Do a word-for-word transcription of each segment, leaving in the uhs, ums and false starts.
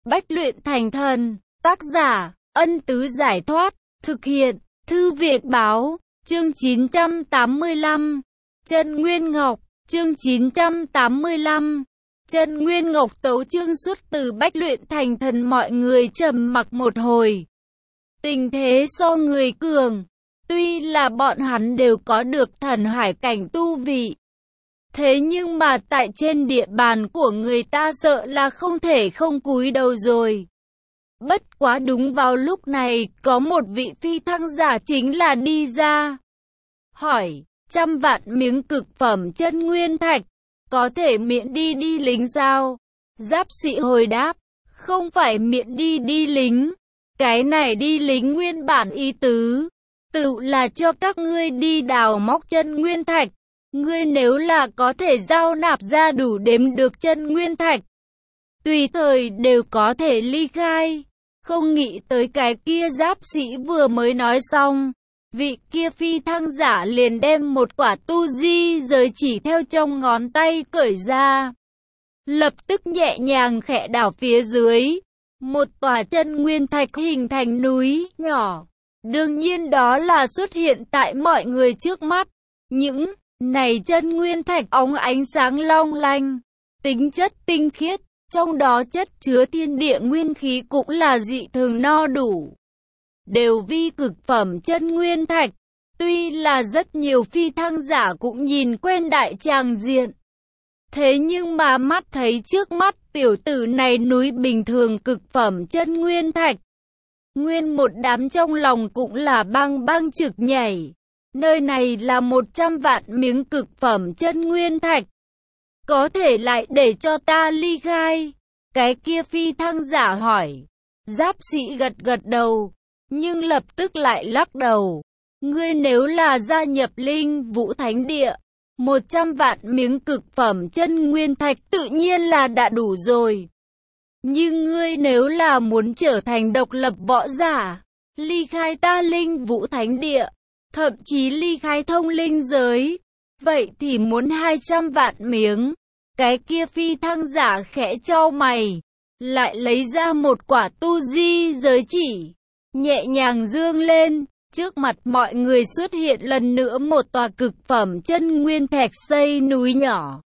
Bách luyện thành thần, tác giả, Ân Tứ Giải Thoát, thực hiện, Thư Viện Báo, chương chín trăm tám mươi lăm, Chân Nguyên Ngọc, chương chín trăm tám mươi lăm, Chân Nguyên Ngọc tấu chương xuất từ Bách luyện thành thần. Mọi người trầm mặc một hồi. Tình thế so người cường, tuy là bọn hắn đều có được thần hải cảnh tu vị. Thế nhưng mà tại trên địa bàn của người ta sợ là không thể không cúi đầu rồi. Bất quá đúng vào lúc này, có một vị phi thăng giả chính là đi ra. Hỏi, trăm vạn miếng cực phẩm chân nguyên thạch, có thể miễn đi đi lính sao? Giáp sĩ hồi đáp, không phải miễn đi đi lính. Cái này đi lính nguyên bản ý tứ, tự là cho các ngươi đi đào móc chân nguyên thạch. Ngươi nếu là có thể giao nạp ra đủ đếm được chân nguyên thạch, tùy thời đều có thể ly khai. Không nghĩ tới cái kia giáp sĩ vừa mới nói xong, vị kia phi thăng giả liền đem một quả tu di giới chỉ theo trong ngón tay cởi ra. Lập tức nhẹ nhàng khẽ đảo phía dưới, một tòa chân nguyên thạch hình thành núi nhỏ. Đương nhiên đó là xuất hiện tại mọi người trước mắt. Những này chân nguyên thạch óng ánh sáng long lanh, tính chất tinh khiết, trong đó chất chứa thiên địa nguyên khí cũng là dị thường no đủ. Đều vi cực phẩm chân nguyên thạch, tuy là rất nhiều phi thăng giả cũng nhìn quen đại tràng diện. Thế nhưng mà mắt thấy trước mắt tiểu tử này núi bình thường cực phẩm chân nguyên thạch. Nguyên một đám trong lòng cũng là bang bang trực nhảy. Nơi này là một trăm vạn miếng cực phẩm chân nguyên thạch. Có thể lại để cho ta ly khai? Cái kia phi thăng giả hỏi. Giáp sĩ gật gật đầu, nhưng lập tức lại lắc đầu. Ngươi nếu là gia nhập Linh Vũ Thánh Địa, một trăm vạn miếng cực phẩm chân nguyên thạch tự nhiên là đã đủ rồi. Nhưng ngươi nếu là muốn trở thành độc lập võ giả, ly khai ta Linh Vũ Thánh Địa, thậm chí ly khai thông linh giới, vậy thì muốn hai trăm vạn miếng. Cái kia phi thăng giả khẽ chau mày, lại lấy ra một quả tu di giới chỉ, nhẹ nhàng dương lên, trước mặt mọi người xuất hiện lần nữa một tòa cực phẩm chân nguyên thạch xây núi nhỏ.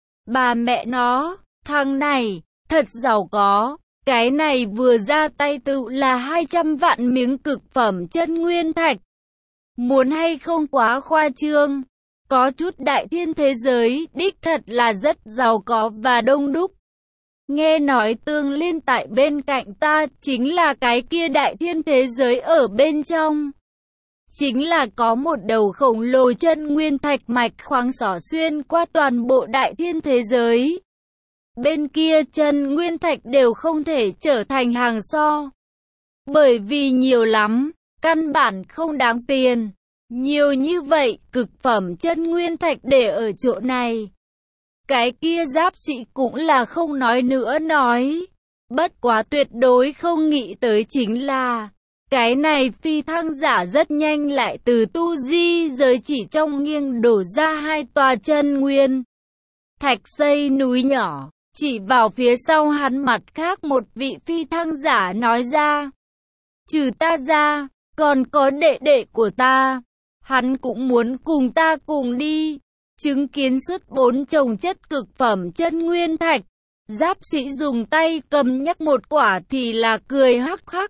Bà mẹ nó, thằng này, thật giàu có, cái này vừa ra tay tự là hai trăm vạn miếng cực phẩm chân nguyên thạch. Muốn hay không quá khoa trương, có chút đại thiên thế giới đích thật là rất giàu có và đông đúc. Nghe nói Tương Liên tại bên cạnh ta chính là cái kia đại thiên thế giới ở bên trong. Chính là có một đầu khổng lồ chân nguyên thạch mạch khoáng xỏ xuyên qua toàn bộ đại thiên thế giới. Bên kia chân nguyên thạch đều không thể trở thành hàng so. Bởi vì nhiều lắm, căn bản không đáng tiền. Nhiều như vậy, cực phẩm chân nguyên thạch để ở chỗ này. Cái kia giáp sĩ cũng là không nói nữa nói. Bất quá tuyệt đối không nghĩ tới chính là, cái này phi thăng giả rất nhanh lại từ tu di giới chỉ trong nghiêng đổ ra hai tòa chân nguyên thạch xây núi nhỏ. Chỉ vào phía sau hắn mặt khác một vị phi thăng giả nói ra. Trừ ta ra, còn có đệ đệ của ta. Hắn cũng muốn cùng ta cùng đi. Chứng kiến xuất bốn chồng chất cực phẩm chân nguyên thạch. Giáp sĩ dùng tay cầm nhắc một quả thì là cười hắc hắc.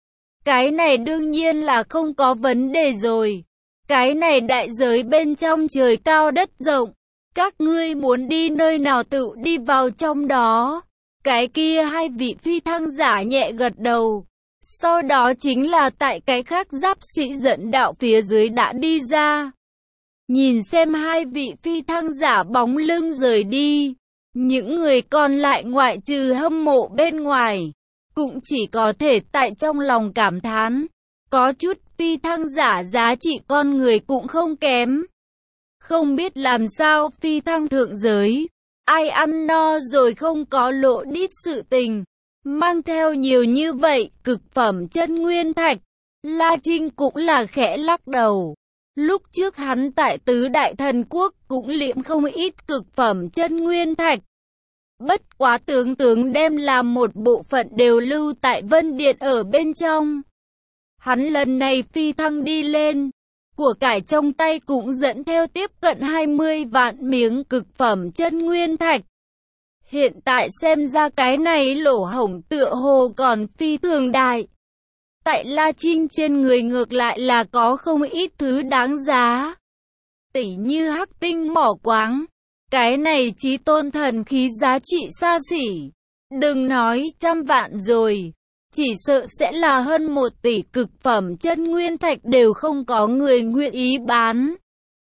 Cái này đương nhiên là không có vấn đề rồi. Cái này đại giới bên trong trời cao đất rộng. Các ngươi muốn đi nơi nào tự đi vào trong đó. Cái kia hai vị phi thăng giả nhẹ gật đầu. Sau đó chính là tại cái khác giáp sĩ dẫn đạo phía dưới đã đi ra. Nhìn xem hai vị phi thăng giả bóng lưng rời đi. Những người còn lại ngoại trừ hâm mộ bên ngoài, cũng chỉ có thể tại trong lòng cảm thán. Có chút phi thăng giả giá trị con người cũng không kém. Không biết làm sao phi thăng thượng giới, ai ăn no rồi không có lộ đít sự tình, mang theo nhiều như vậy cực phẩm chân nguyên thạch. La Trinh cũng là khẽ lắc đầu. Lúc trước hắn tại tứ đại thần quốc cũng liệm không ít cực phẩm chân nguyên thạch. Bất quá tướng tướng đem làm một bộ phận đều lưu tại Vân Điện ở bên trong. Hắn lần này phi thăng đi lên, của cải trong tay cũng dẫn theo tiếp cận hai mươi vạn miếng cực phẩm chân nguyên thạch. Hiện tại xem ra cái này lỗ hổng tựa hồ còn phi thường đại. Tại La Trinh trên người ngược lại là có không ít thứ đáng giá. Tỉ như hắc tinh mỏ quáng. Cái này chí tôn thần khí giá trị xa xỉ. Đừng nói trăm vạn rồi. Chỉ sợ sẽ là hơn một tỷ cực phẩm chân nguyên thạch đều không có người nguyện ý bán.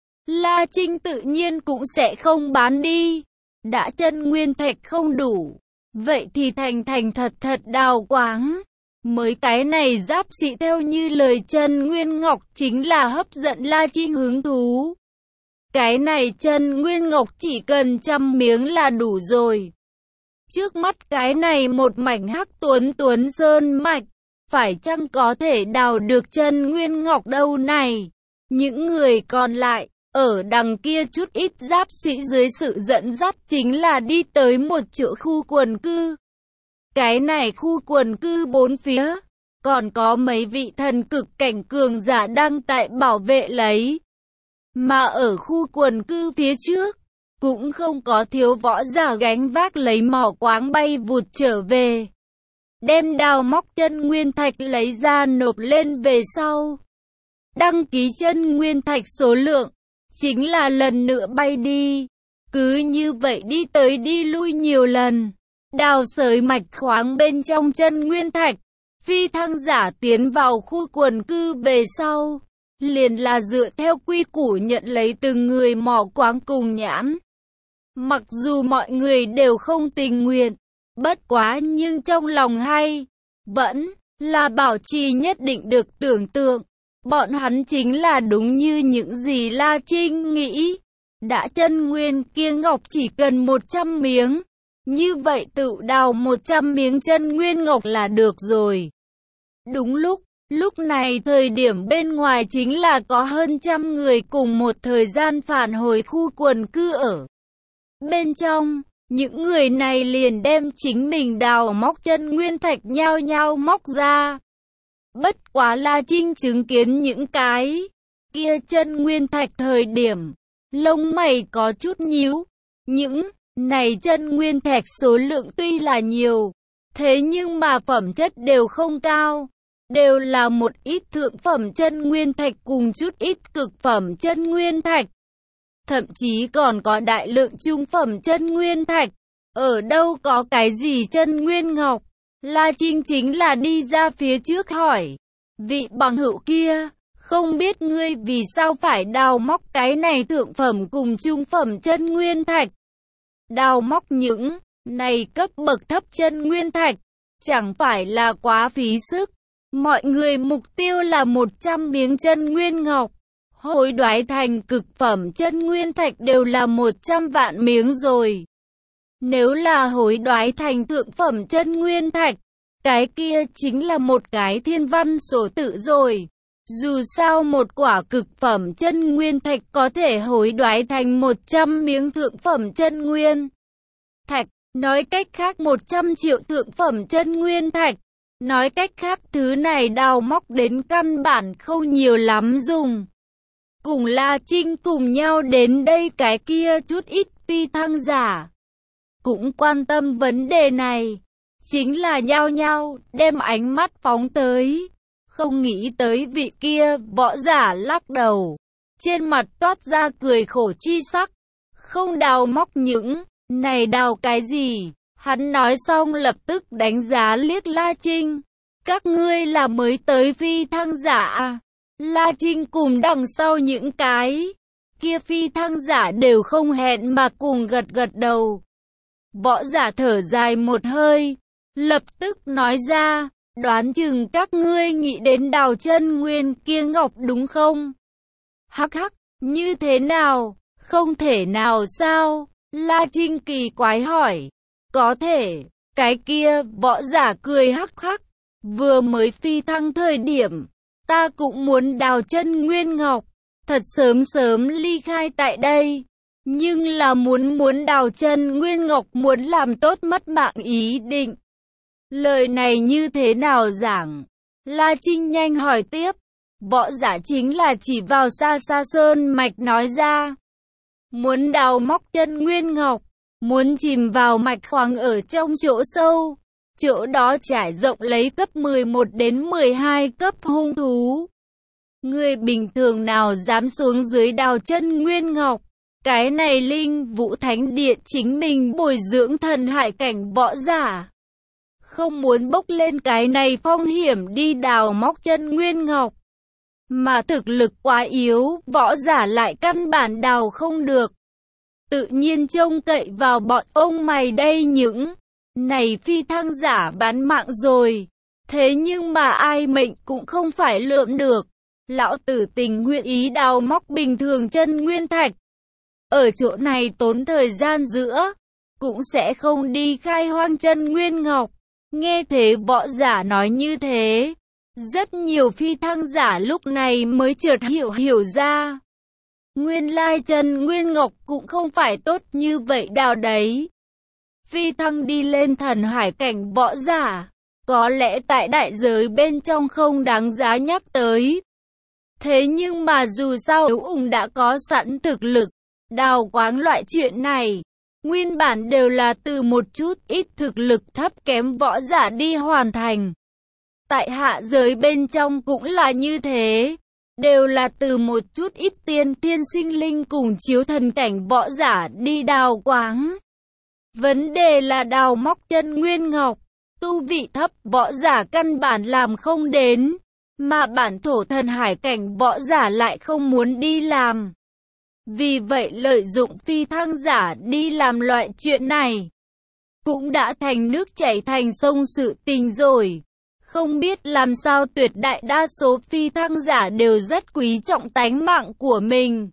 La Trinh tự nhiên cũng sẽ không bán đi. Đã chân nguyên thạch không đủ. Vậy thì thành thành thật thật đào quáng. Mới cái này giáp sĩ theo như lời chân nguyên ngọc chính là hấp dẫn La Trinh hứng thú. Cái này chân nguyên ngọc chỉ cần trăm miếng là đủ rồi. Trước mắt cái này một mảnh hắc tuấn tuấn sơn mạch, phải chăng có thể đào được chân nguyên ngọc đâu này? Những người còn lại, ở đằng kia chút ít giáp sĩ dưới sự dẫn dắt chính là đi tới một chỗ khu quần cư. Cái này khu quần cư bốn phía, còn có mấy vị thần cực cảnh cường giả đang tại bảo vệ lấy. Mà ở khu quần cư phía trước, cũng không có thiếu võ giả gánh vác lấy mỏ quáng bay vụt trở về. Đem đào móc chân nguyên thạch lấy ra nộp lên về sau. Đăng ký chân nguyên thạch số lượng, chính là lần nữa bay đi. Cứ như vậy đi tới đi lui nhiều lần. Đào sới mạch khoáng bên trong chân nguyên thạch. Phi thăng giả tiến vào khu quần cư về sau. Liền là dựa theo quy củ nhận lấy từng người mỏ quáng cùng nhãn. Mặc dù mọi người đều không tình nguyện, bất quá nhưng trong lòng hay, vẫn là bảo trì nhất định được tưởng tượng. Bọn hắn chính là đúng như những gì La Trinh nghĩ. Đã chân nguyên kia ngọc chỉ cần một trăm miếng. Như vậy tự đào một trăm miếng chân nguyên ngọc là được rồi. Đúng lúc, lúc này thời điểm bên ngoài chính là có hơn trăm người cùng một thời gian phản hồi khu quần cư ở. Bên trong, những người này liền đem chính mình đào móc chân nguyên thạch nhao nhao móc ra. Bất quá La Trinh chứng kiến những cái kia chân nguyên thạch thời điểm, lông mày có chút nhíu. Những này chân nguyên thạch số lượng tuy là nhiều, thế nhưng mà phẩm chất đều không cao. Đều là một ít thượng phẩm chân nguyên thạch cùng chút ít cực phẩm chân nguyên thạch. Thậm chí còn có đại lượng trung phẩm chân nguyên thạch. Ở đâu có cái gì chân nguyên ngọc? La Trinh chính là đi ra phía trước hỏi. Vị bằng hữu kia, không biết ngươi vì sao phải đào móc cái này thượng phẩm cùng trung phẩm chân nguyên thạch? Đào móc những này cấp bậc thấp chân nguyên thạch, chẳng phải là quá phí sức. Mọi người mục tiêu là một trăm miếng chân nguyên ngọc. Hối đoái thành cực phẩm chân nguyên thạch đều là một trăm vạn miếng rồi. Nếu là hối đoái thành thượng phẩm chân nguyên thạch, cái kia chính là một cái thiên văn số tự rồi. Dù sao một quả cực phẩm chân nguyên thạch có thể hối đoái thành một trăm miếng thượng phẩm chân nguyên thạch. Nói cách khác một trăm triệu thượng phẩm chân nguyên thạch. Nói cách khác thứ này đào móc đến căn bản không nhiều lắm dùng. Cùng La Trinh cùng nhau đến đây cái kia chút ít phi thăng giả. Cũng quan tâm vấn đề này. Chính là nhao nhao đem ánh mắt phóng tới. Không nghĩ tới vị kia võ giả lắc đầu. Trên mặt toát ra cười khổ chi sắc. Không đào móc những này đào cái gì. Hắn nói xong lập tức đánh giá liếc La Trinh. Các ngươi là mới tới phi thăng giả à? La Trinh cùng đằng sau những cái kia phi thăng giả đều không hẹn mà cùng gật gật đầu. Võ giả thở dài một hơi, lập tức nói ra, đoán chừng các ngươi nghĩ đến đào chân nguyên kia ngọc đúng không? Hắc hắc, như thế nào? Không thể nào sao? La Trinh kỳ quái hỏi. Có thể, cái kia võ giả cười hắc hắc. Vừa mới phi thăng thời điểm, ta cũng muốn đào chân nguyên ngọc, thật sớm sớm ly khai tại đây. Nhưng là muốn muốn đào chân Nguyên Ngọc muốn làm tốt mất mạng ý định. Lời này như thế nào giảng? La Trinh nhanh hỏi tiếp. Võ giả chính là chỉ vào xa xa sơn mạch nói ra. Muốn đào móc chân Nguyên Ngọc, muốn chìm vào mạch khoáng ở trong chỗ sâu. Chỗ đó trải rộng lấy cấp mười một đến mười hai cấp hung thú. Người bình thường nào dám xuống dưới đào chân Nguyên Ngọc? Cái này Linh Vũ Thánh Điện chính mình bồi dưỡng thần hải cảnh võ giả. Không muốn bốc lên cái này phong hiểm đi đào móc chân Nguyên Ngọc. Mà thực lực quá yếu, võ giả lại căn bản đào không được. Tự nhiên trông cậy vào bọn ông mày đây những này phi thăng giả bán mạng rồi. Thế nhưng mà ai mệnh cũng không phải lượm được. Lão tử tình nguyện ý đào móc bình thường chân nguyên thạch. Ở chỗ này tốn thời gian giữa, cũng sẽ không đi khai hoang chân Nguyên Ngọc. Nghe thế võ giả nói như thế, rất nhiều phi thăng giả lúc này mới chợt hiểu hiểu ra. Nguyên lai chân Nguyên Ngọc cũng không phải tốt như vậy đào đấy. Phi thăng đi lên thần hải cảnh võ giả, có lẽ tại đại giới bên trong không đáng giá nhắc tới. Thế nhưng mà dù sao Ú Ung đã có sẵn thực lực, đào quáng loại chuyện này, nguyên bản đều là từ một chút ít thực lực thấp kém võ giả đi hoàn thành. Tại hạ giới bên trong cũng là như thế, đều là từ một chút ít tiên thiên sinh linh cùng chiếu thần cảnh võ giả đi đào quáng. Vấn đề là đào móc chân Nguyên Ngọc, tu vị thấp võ giả căn bản làm không đến, mà bản thổ thần hải cảnh võ giả lại không muốn đi làm. Vì vậy lợi dụng phi thăng giả đi làm loại chuyện này, cũng đã thành nước chảy thành sông sự tình rồi. Không biết làm sao tuyệt đại đa số phi thăng giả đều rất quý trọng tánh mạng của mình.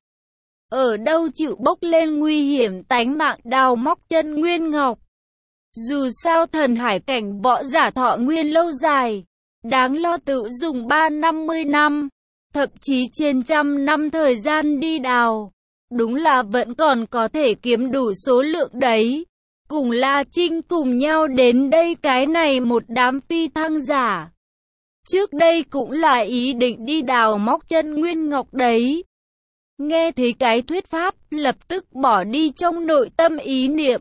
Ở đâu chịu bốc lên nguy hiểm tánh mạng đào móc chân Nguyên Ngọc. Dù sao thần hải cảnh võ giả thọ nguyên lâu dài, đáng lo tự dùng ba năm mươi năm, thậm chí trên trăm năm thời gian đi đào. Đúng là vẫn còn có thể kiếm đủ số lượng đấy. Cùng La Trinh cùng nhau đến đây cái này một đám phi thăng giả. Trước đây cũng là ý định đi đào móc chân Nguyên Ngọc đấy. Nghe thấy cái thuyết pháp, lập tức bỏ đi trong nội tâm ý niệm.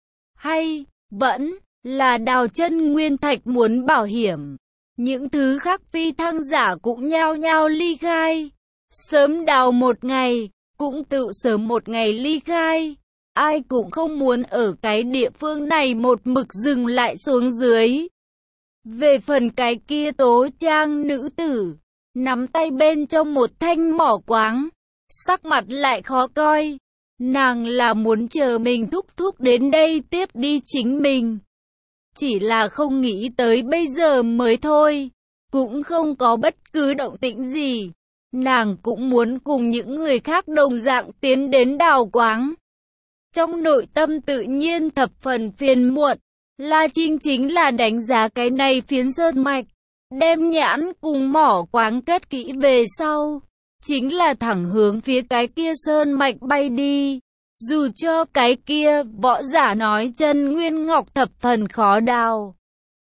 Hay, vẫn, là đào chân Nguyên Thạch muốn bảo hiểm. Những thứ khác phi thăng giả cũng nhao nhao ly khai. Sớm đào một ngày, cũng tự sớm một ngày ly khai. Ai cũng không muốn ở cái địa phương này một mực dừng lại xuống dưới. Về phần cái kia tố trang nữ tử, nắm tay bên trong một thanh mỏ quáng, sắc mặt lại khó coi. Nàng là muốn chờ mình thúc thúc đến đây tiếp đi chính mình. Chỉ là không nghĩ tới bây giờ mới thôi, cũng không có bất cứ động tĩnh gì. Nàng cũng muốn cùng những người khác đồng dạng tiến đến đào quáng. Trong nội tâm tự nhiên thập phần phiền muộn, La Trinh chính là đánh giá cái này phiến sơn mạch, đem nhãn cùng mỏ quáng cất kỹ về sau, chính là thẳng hướng phía cái kia sơn mạch bay đi. Dù cho cái kia võ giả nói chân Nguyên Ngọc thập phần khó đào,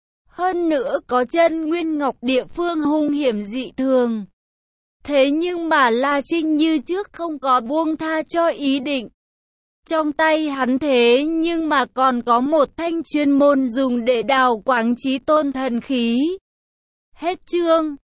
hơn nữa có chân Nguyên Ngọc địa phương hung hiểm dị thường. Thế nhưng mà La Trinh như trước không có buông tha cho ý định. Trong tay hắn thế nhưng mà còn có một thanh chuyên môn dùng để đào quáng chí tôn thần khí. Hết chương.